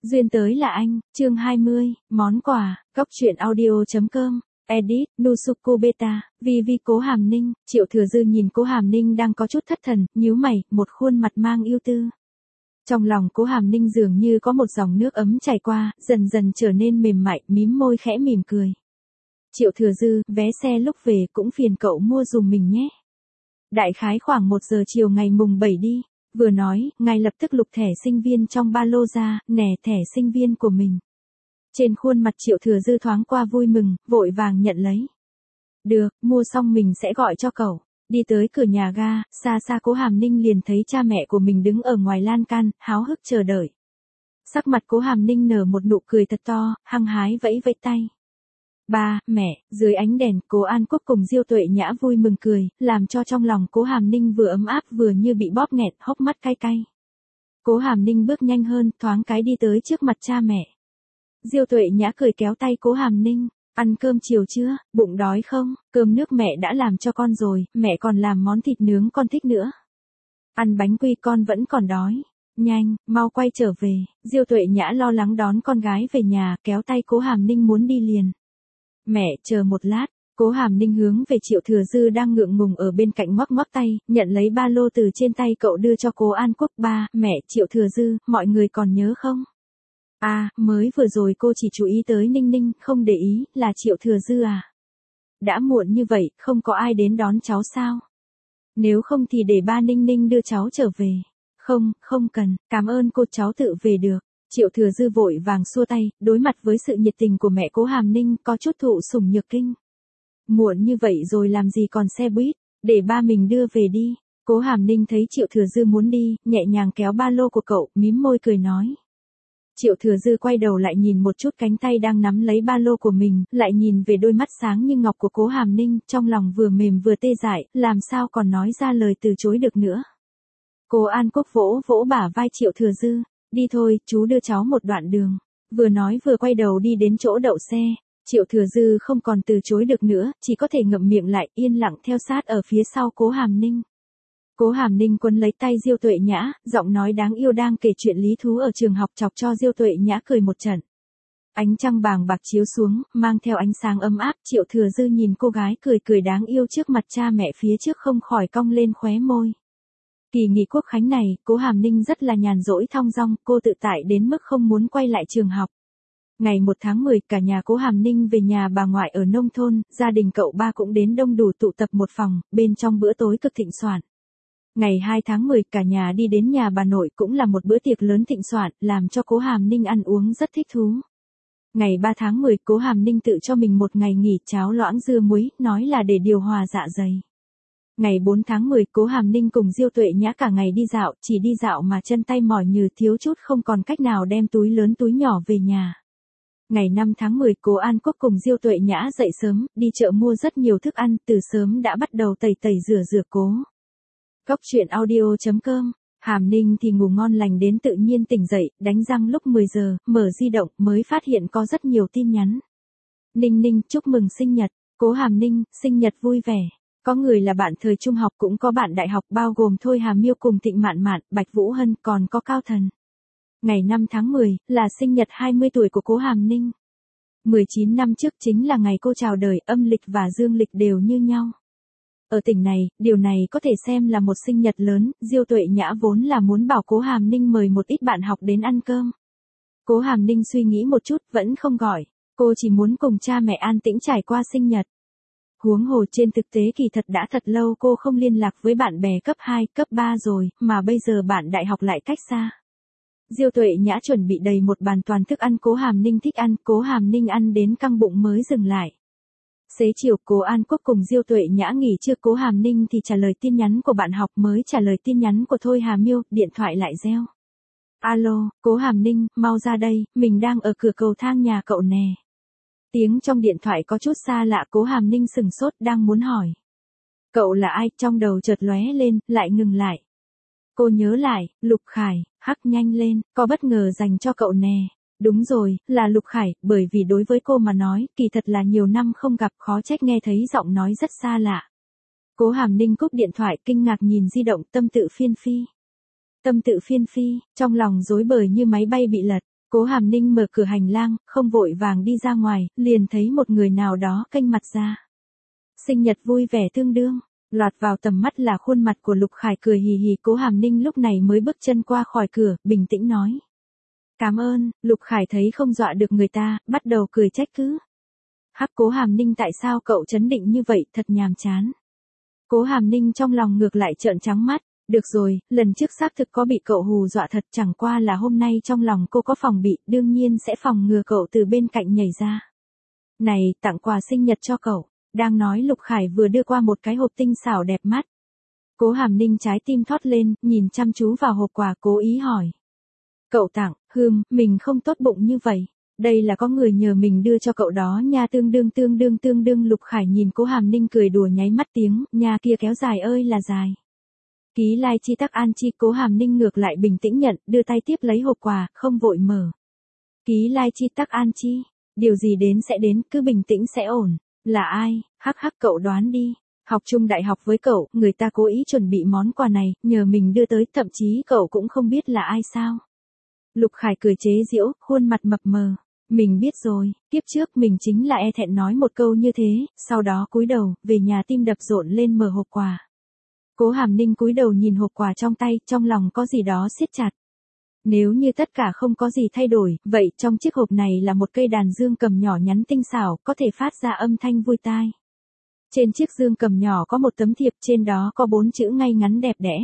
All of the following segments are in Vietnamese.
Duyên tới là anh, chương 20, món quà, góc truyện audio.com, edit, Nusuku Beta, vì Cố Hàm Ninh, Triệu Thừa Dư nhìn Cố Hàm Ninh đang có chút thất thần, nhíu mày, một khuôn mặt mang ưu tư. Trong lòng Cố Hàm Ninh dường như có một dòng nước ấm chảy qua, dần dần trở nên mềm mại, mím môi khẽ mỉm cười. Triệu Thừa Dư, vé xe lúc về cũng phiền cậu mua dùm mình nhé. Đại khái khoảng 1 giờ chiều ngày mùng 7 đi. Vừa nói, ngay lập tức lục thẻ sinh viên trong ba lô ra, nè thẻ sinh viên của mình. Trên khuôn mặt Triệu Thừa Dư thoáng qua vui mừng, vội vàng nhận lấy. Được, mua xong mình sẽ gọi cho cậu. Đi tới cửa nhà ga, xa xa Cố Hàm Ninh liền thấy cha mẹ của mình đứng ở ngoài lan can, háo hức chờ đợi. Sắc mặt Cố Hàm Ninh nở một nụ cười thật to, hăng hái vẫy vẫy tay. Ba, mẹ, dưới ánh đèn, Cố An Quốc cùng Diêu Tuệ Nhã vui mừng cười, làm cho trong lòng Cố Hàm Ninh vừa ấm áp vừa như bị bóp nghẹt, hốc mắt cay cay. Cố Hàm Ninh bước nhanh hơn, thoáng cái đi tới trước mặt cha mẹ. Diêu Tuệ Nhã cười kéo tay Cố Hàm Ninh, ăn cơm chiều chưa, bụng đói không, cơm nước mẹ đã làm cho con rồi, mẹ còn làm món thịt nướng con thích nữa. Ăn bánh quy con vẫn còn đói. Nhanh, mau quay trở về. Diêu Tuệ Nhã lo lắng đón con gái về nhà, kéo tay Cố Hàm Ninh muốn đi liền. Mẹ, chờ một lát. Cố Hàm Ninh hướng về Triệu Thừa Dư đang ngượng ngùng ở bên cạnh ngoắc ngoắc tay, nhận lấy ba lô từ trên tay cậu đưa cho Cố An Quốc. Ba, mẹ, Triệu Thừa Dư, mọi người còn nhớ không? À, mới vừa rồi cô chỉ chú ý tới Ninh Ninh, không để ý, là Triệu Thừa Dư à? Đã muộn như vậy, không có ai đến đón cháu sao? Nếu không thì để ba Ninh Ninh đưa cháu trở về. Không, không cần, cảm ơn cô, cháu tự về được. Triệu Thừa Dư vội vàng xua tay, đối mặt với sự nhiệt tình của mẹ Cố Hàm Ninh có chút thụ sủng nhược kinh. Muộn như vậy rồi làm gì còn xe buýt, để ba mình đưa về đi. Cố Hàm Ninh thấy Triệu Thừa Dư muốn đi, nhẹ nhàng kéo ba lô của cậu, mím môi cười nói. Triệu Thừa Dư quay đầu lại nhìn một chút cánh tay đang nắm lấy ba lô của mình, lại nhìn về đôi mắt sáng như ngọc của Cố Hàm Ninh, trong lòng vừa mềm vừa tê dại, làm sao còn nói ra lời từ chối được nữa. Cố An Quốc vỗ vỗ bả vai Triệu Thừa Dư. Đi thôi, chú đưa cháu một đoạn đường. Vừa nói vừa quay đầu đi đến chỗ đậu xe. Triệu Thừa Dư không còn từ chối được nữa, chỉ có thể ngậm miệng lại, yên lặng theo sát ở phía sau Cố Hàm Ninh. Cố Hàm Ninh quấn lấy tay Diêu Tuệ Nhã, giọng nói đáng yêu đang kể chuyện lý thú ở trường học chọc cho Diêu Tuệ Nhã cười một trận. Ánh trăng bàng bạc chiếu xuống, mang theo ánh sáng ấm áp, Triệu Thừa Dư nhìn cô gái cười cười đáng yêu trước mặt cha mẹ phía trước không khỏi cong lên khóe môi. Kỳ nghỉ Quốc khánh này, Cố Hàm Ninh rất là nhàn rỗi thong dong, cô tự tại đến mức không muốn quay lại trường học. Ngày 1 tháng 10, cả nhà Cố Hàm Ninh về nhà bà ngoại ở nông thôn, gia đình cậu ba cũng đến đông đủ tụ tập một phòng, bên trong bữa tối cực thịnh soạn. Ngày 2 tháng 10, cả nhà đi đến nhà bà nội cũng là một bữa tiệc lớn thịnh soạn, làm cho Cố Hàm Ninh ăn uống rất thích thú. Ngày 3 tháng 10, Cố Hàm Ninh tự cho mình một ngày nghỉ cháo loãng dưa muối, nói là để điều hòa dạ dày. Ngày 4 tháng 10, Cố Hàm Ninh cùng Diêu Tuệ Nhã cả ngày đi dạo, chỉ đi dạo mà chân tay mỏi nhừ, thiếu chút không còn cách nào đem túi lớn túi nhỏ về nhà. Ngày 5 tháng 10, Cố An Quốc cùng Diêu Tuệ Nhã dậy sớm, đi chợ mua rất nhiều thức ăn, từ sớm đã bắt đầu tẩy rửa Cố. Góc truyện audio.com, Hàm Ninh thì ngủ ngon lành đến tự nhiên tỉnh dậy, đánh răng lúc 10 giờ, mở di động, mới phát hiện có rất nhiều tin nhắn. Ninh Ninh, chúc mừng sinh nhật. Cố Hàm Ninh, sinh nhật vui vẻ. Có người là bạn thời trung học cũng có bạn đại học, bao gồm Thôi Hà Miêu cùng Thịnh Mạn Mạn, Bạch Vũ Hân, còn có Cao Thần. Ngày 5 tháng 10, là sinh nhật 20 tuổi của Cố Hàm Ninh. 19 năm trước chính là ngày cô chào đời, âm lịch và dương lịch đều như nhau. Ở tỉnh này, điều này có thể xem là một sinh nhật lớn, Diêu Tuệ Nhã vốn là muốn bảo Cố Hàm Ninh mời một ít bạn học đến ăn cơm. Cố Hàm Ninh suy nghĩ một chút, vẫn không gọi, cô chỉ muốn cùng cha mẹ an tĩnh trải qua sinh nhật. Huống hồ trên thực tế kỳ thật đã thật lâu cô không liên lạc với bạn bè cấp 2, cấp 3 rồi, mà bây giờ bạn đại học lại cách xa. Diêu Tuệ Nhã chuẩn bị đầy một bàn toàn thức ăn Cố Hàm Ninh thích ăn, Cố Hàm Ninh ăn đến căng bụng mới dừng lại. Xế chiều, Cố An Quốc cùng Diêu Tuệ Nhã nghỉ trưa, Cố Hàm Ninh thì trả lời tin nhắn của bạn học, mới trả lời tin nhắn của Thôi Hà Miêu, điện thoại lại reo. Alo, Cố Hàm Ninh, mau ra đây, mình đang ở cửa cầu thang nhà cậu nè. Tiếng trong điện thoại có chút xa lạ, Cố Hàm Ninh sừng sốt, đang muốn hỏi. Cậu là ai, trong đầu chợt lóe lên, lại ngừng lại. Cô nhớ lại, Lục Khải, hắc nhanh lên, có bất ngờ dành cho cậu nè. Đúng rồi, là Lục Khải, bởi vì đối với cô mà nói, kỳ thật là nhiều năm không gặp, khó trách nghe thấy giọng nói rất xa lạ. Cố Hàm Ninh cúp điện thoại, kinh ngạc nhìn di động, tâm tự phiên phi. Tâm tự phiên phi, trong lòng rối bời như máy bay bị lật. Cố Hàm Ninh mở cửa hành lang, không vội vàng đi ra ngoài, liền thấy một người nào đó kênh mặt ra. Sinh nhật vui vẻ tương đương, lọt vào tầm mắt là khuôn mặt của Lục Khải cười hì hì. Cố Hàm Ninh lúc này mới bước chân qua khỏi cửa, bình tĩnh nói. Cảm ơn. Lục Khải thấy không dọa được người ta, bắt đầu cười trách cứ. Hắc, Cố Hàm Ninh, tại sao cậu trấn định như vậy, thật nhàm chán. Cố Hàm Ninh trong lòng ngược lại trợn trắng mắt. Được rồi, lần trước xác thực có bị cậu hù dọa thật, chẳng qua là hôm nay trong lòng cô có phòng bị, đương nhiên sẽ phòng ngừa cậu từ bên cạnh nhảy ra. Này, tặng quà sinh nhật cho cậu. Đang nói Lục Khải vừa đưa qua một cái hộp tinh xảo đẹp mắt. Cố Hàm Ninh trái tim thót lên, nhìn chăm chú vào hộp quà, cố ý hỏi. Cậu tặng, mình không tốt bụng như vậy. Đây là có người nhờ mình đưa cho cậu đó nha, tương đương. Lục Khải nhìn Cố Hàm Ninh cười đùa nháy mắt tiếng, nha kia kéo dài ơi là dài. Ký lai chi tắc an chi. Cố Hàm Ninh ngược lại bình tĩnh nhận, đưa tay tiếp lấy hộp quà, không vội mở. Ký lai chi tắc an chi, điều gì đến sẽ đến, cứ bình tĩnh sẽ ổn. Là ai? Hắc, cậu đoán đi. Học chung đại học với cậu, người ta cố ý chuẩn bị món quà này, nhờ mình đưa tới, thậm chí cậu cũng không biết là ai sao. Lục Khải cười chế giễu, khuôn mặt mập mờ. Mình biết rồi, kiếp trước mình chính là e thẹn nói một câu như thế, sau đó cúi đầu, về nhà tim đập rộn lên mở hộp quà. Cố Hàm Ninh cúi đầu nhìn hộp quà trong tay, trong lòng có gì đó siết chặt. Nếu như tất cả không có gì thay đổi, vậy trong chiếc hộp này là một cây đàn dương cầm nhỏ nhắn tinh xảo, có thể phát ra âm thanh vui tai. Trên chiếc dương cầm nhỏ có một tấm thiệp, trên đó có 4 chữ ngay ngắn đẹp đẽ.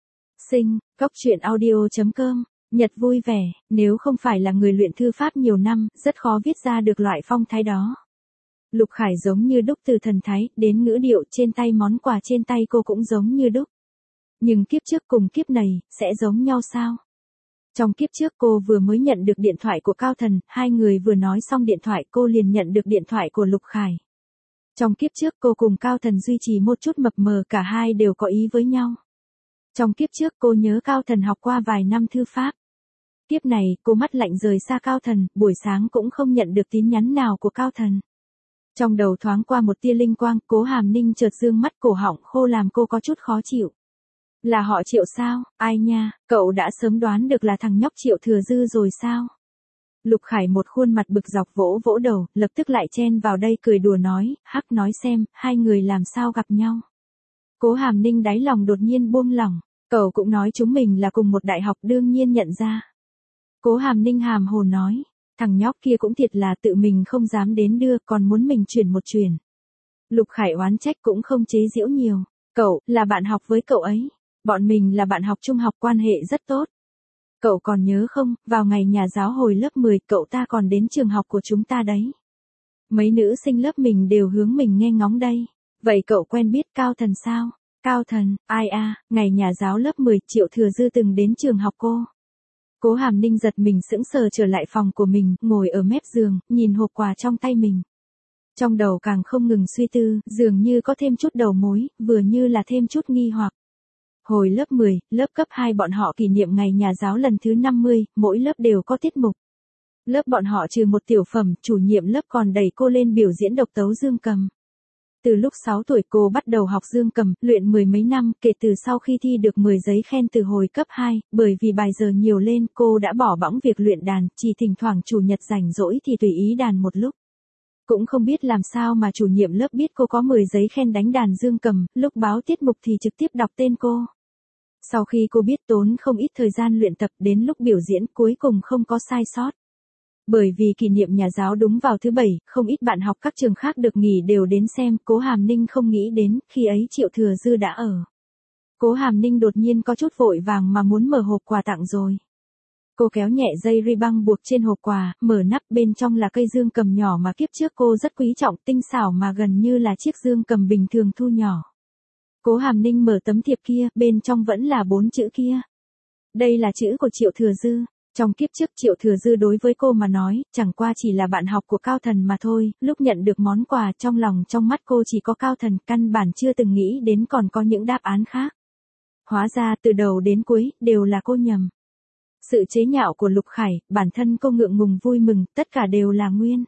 Sinh, goctruyện.audio.com, nhật vui vẻ. Nếu không phải là người luyện thư pháp nhiều năm, rất khó viết ra được loại phong thái đó. Lục Khải giống như đúc từ thần thái, đến ngữ điệu trên tay, món quà trên tay cô cũng giống như đúc. Nhưng kiếp trước cùng kiếp này, sẽ giống nhau sao? Trong kiếp trước cô vừa mới nhận được điện thoại của Cao Thần, hai người vừa nói xong điện thoại cô liền nhận được điện thoại của Lục Khải. Trong kiếp trước cô cùng Cao Thần duy trì một chút mập mờ, cả hai đều có ý với nhau. Trong kiếp trước cô nhớ Cao Thần học qua vài năm thư pháp. Kiếp này cô mắt lạnh rời xa Cao Thần, buổi sáng cũng không nhận được tin nhắn nào của Cao Thần. Trong đầu thoáng qua một tia linh quang, Cố Hàm Ninh chợt dương mắt, cổ họng khô làm cô có chút khó chịu. Là họ Triệu sao? Ai nha, cậu đã sớm đoán được là thằng nhóc Triệu Thừa Dư rồi sao? Lục Khải một khuôn mặt bực dọc vỗ vỗ đầu, lập tức lại chen vào đây cười đùa nói, hắc, nói xem, hai người làm sao gặp nhau. Cố Hàm Ninh đáy lòng đột nhiên buông lỏng, cậu cũng nói chúng mình là cùng một đại học, đương nhiên nhận ra. Cố Hàm Ninh hàm hồ nói, thằng nhóc kia cũng thiệt là tự mình không dám đến đưa, còn muốn mình chuyển một chuyển. Lục Khải oán trách cũng không chế giễu nhiều, cậu, là bạn học với cậu ấy. Bọn mình là bạn học trung học, quan hệ rất tốt. Cậu còn nhớ không, vào ngày nhà giáo hồi lớp 10, cậu ta còn đến trường học của chúng ta đấy. Mấy nữ sinh lớp mình đều hướng mình nghe ngóng đây. Vậy cậu quen biết Cao Thần sao? Cao Thần, ai a? Ngày nhà giáo lớp 10, Triệu Thừa Dư từng đến trường học cô. Cố Hàm Ninh giật mình sững sờ trở lại phòng của mình, ngồi ở mép giường, nhìn hộp quà trong tay mình. Trong đầu càng không ngừng suy tư, dường như có thêm chút đầu mối, vừa như là thêm chút nghi hoặc. Hồi lớp 10, lớp cấp 2 bọn họ kỷ niệm ngày nhà giáo lần thứ 50, mỗi lớp đều có tiết mục. Lớp bọn họ trừ một tiểu phẩm, chủ nhiệm lớp còn đẩy cô lên biểu diễn độc tấu dương cầm. Từ lúc 6 tuổi cô bắt đầu học dương cầm, luyện 10 mấy năm, kể từ sau khi thi được 10 giấy khen từ hồi cấp 2, bởi vì bài giờ nhiều lên, cô đã bỏ bẵng việc luyện đàn, chỉ thỉnh thoảng chủ nhật rảnh rỗi thì tùy ý đàn một lúc. Cũng không biết làm sao mà chủ nhiệm lớp biết cô có 10 giấy khen đánh đàn dương cầm, lúc báo tiết mục thì trực tiếp đọc tên cô. Sau khi cô biết tốn không ít thời gian luyện tập, đến lúc biểu diễn cuối cùng không có sai sót. Bởi vì kỷ niệm nhà giáo đúng vào thứ 7, không ít bạn học các trường khác được nghỉ đều đến xem, Cố Hàm Ninh không nghĩ đến, khi ấy Triệu Thừa Dư đã ở. Cố Hàm Ninh đột nhiên có chút vội vàng mà muốn mở hộp quà tặng rồi. Cô kéo nhẹ dây ri băng buộc trên hộp quà, mở nắp, bên trong là cây dương cầm nhỏ mà kiếp trước cô rất quý trọng, tinh xảo mà gần như là chiếc dương cầm bình thường thu nhỏ. Cố Hàm Ninh mở tấm thiệp kia, bên trong vẫn là 4 chữ kia. Đây là chữ của Triệu Thừa Dư. Trong kiếp trước Triệu Thừa Dư đối với cô mà nói, chẳng qua chỉ là bạn học của Cao Thần mà thôi, lúc nhận được món quà trong lòng trong mắt cô chỉ có Cao Thần, căn bản chưa từng nghĩ đến còn có những đáp án khác. Hóa ra từ đầu đến cuối, đều là cô nhầm. Sự chế nhạo của Lục Khải, bản thân cô ngượng ngùng vui mừng, tất cả đều là nguyên.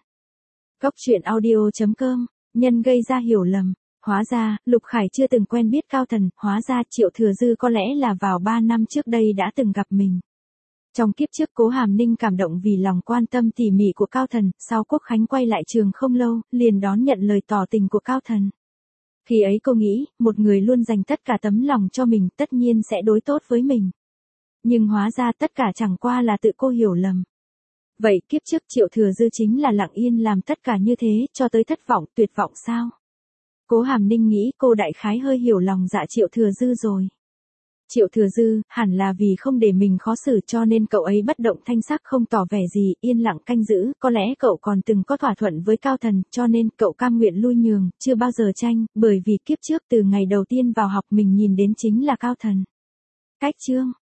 Goctruyện.audio.com, nhân gây ra hiểu lầm. Hóa ra, Lục Khải chưa từng quen biết Cao Thần, hóa ra Triệu Thừa Dư có lẽ là vào 3 năm trước đây đã từng gặp mình. Trong kiếp trước Cố Hàm Ninh cảm động vì lòng quan tâm tỉ mỉ của Cao Thần, sau Quốc Khánh quay lại trường không lâu, liền đón nhận lời tỏ tình của Cao Thần. Khi ấy cô nghĩ, một người luôn dành tất cả tấm lòng cho mình tất nhiên sẽ đối tốt với mình. Nhưng hóa ra tất cả chẳng qua là tự cô hiểu lầm. Vậy kiếp trước Triệu Thừa Dư chính là lặng yên làm tất cả như thế, cho tới thất vọng, tuyệt vọng sao? Cố Hàm Ninh nghĩ cô đại khái hơi hiểu lòng dạ Triệu Thừa Dư rồi. Triệu Thừa Dư, hẳn là vì không để mình khó xử cho nên cậu ấy bất động thanh sắc không tỏ vẻ gì, yên lặng canh giữ, có lẽ cậu còn từng có thỏa thuận với Cao Thần, cho nên cậu cam nguyện lui nhường, chưa bao giờ tranh, bởi vì kiếp trước từ ngày đầu tiên vào học mình nhìn đến chính là Cao Thần. Cách chương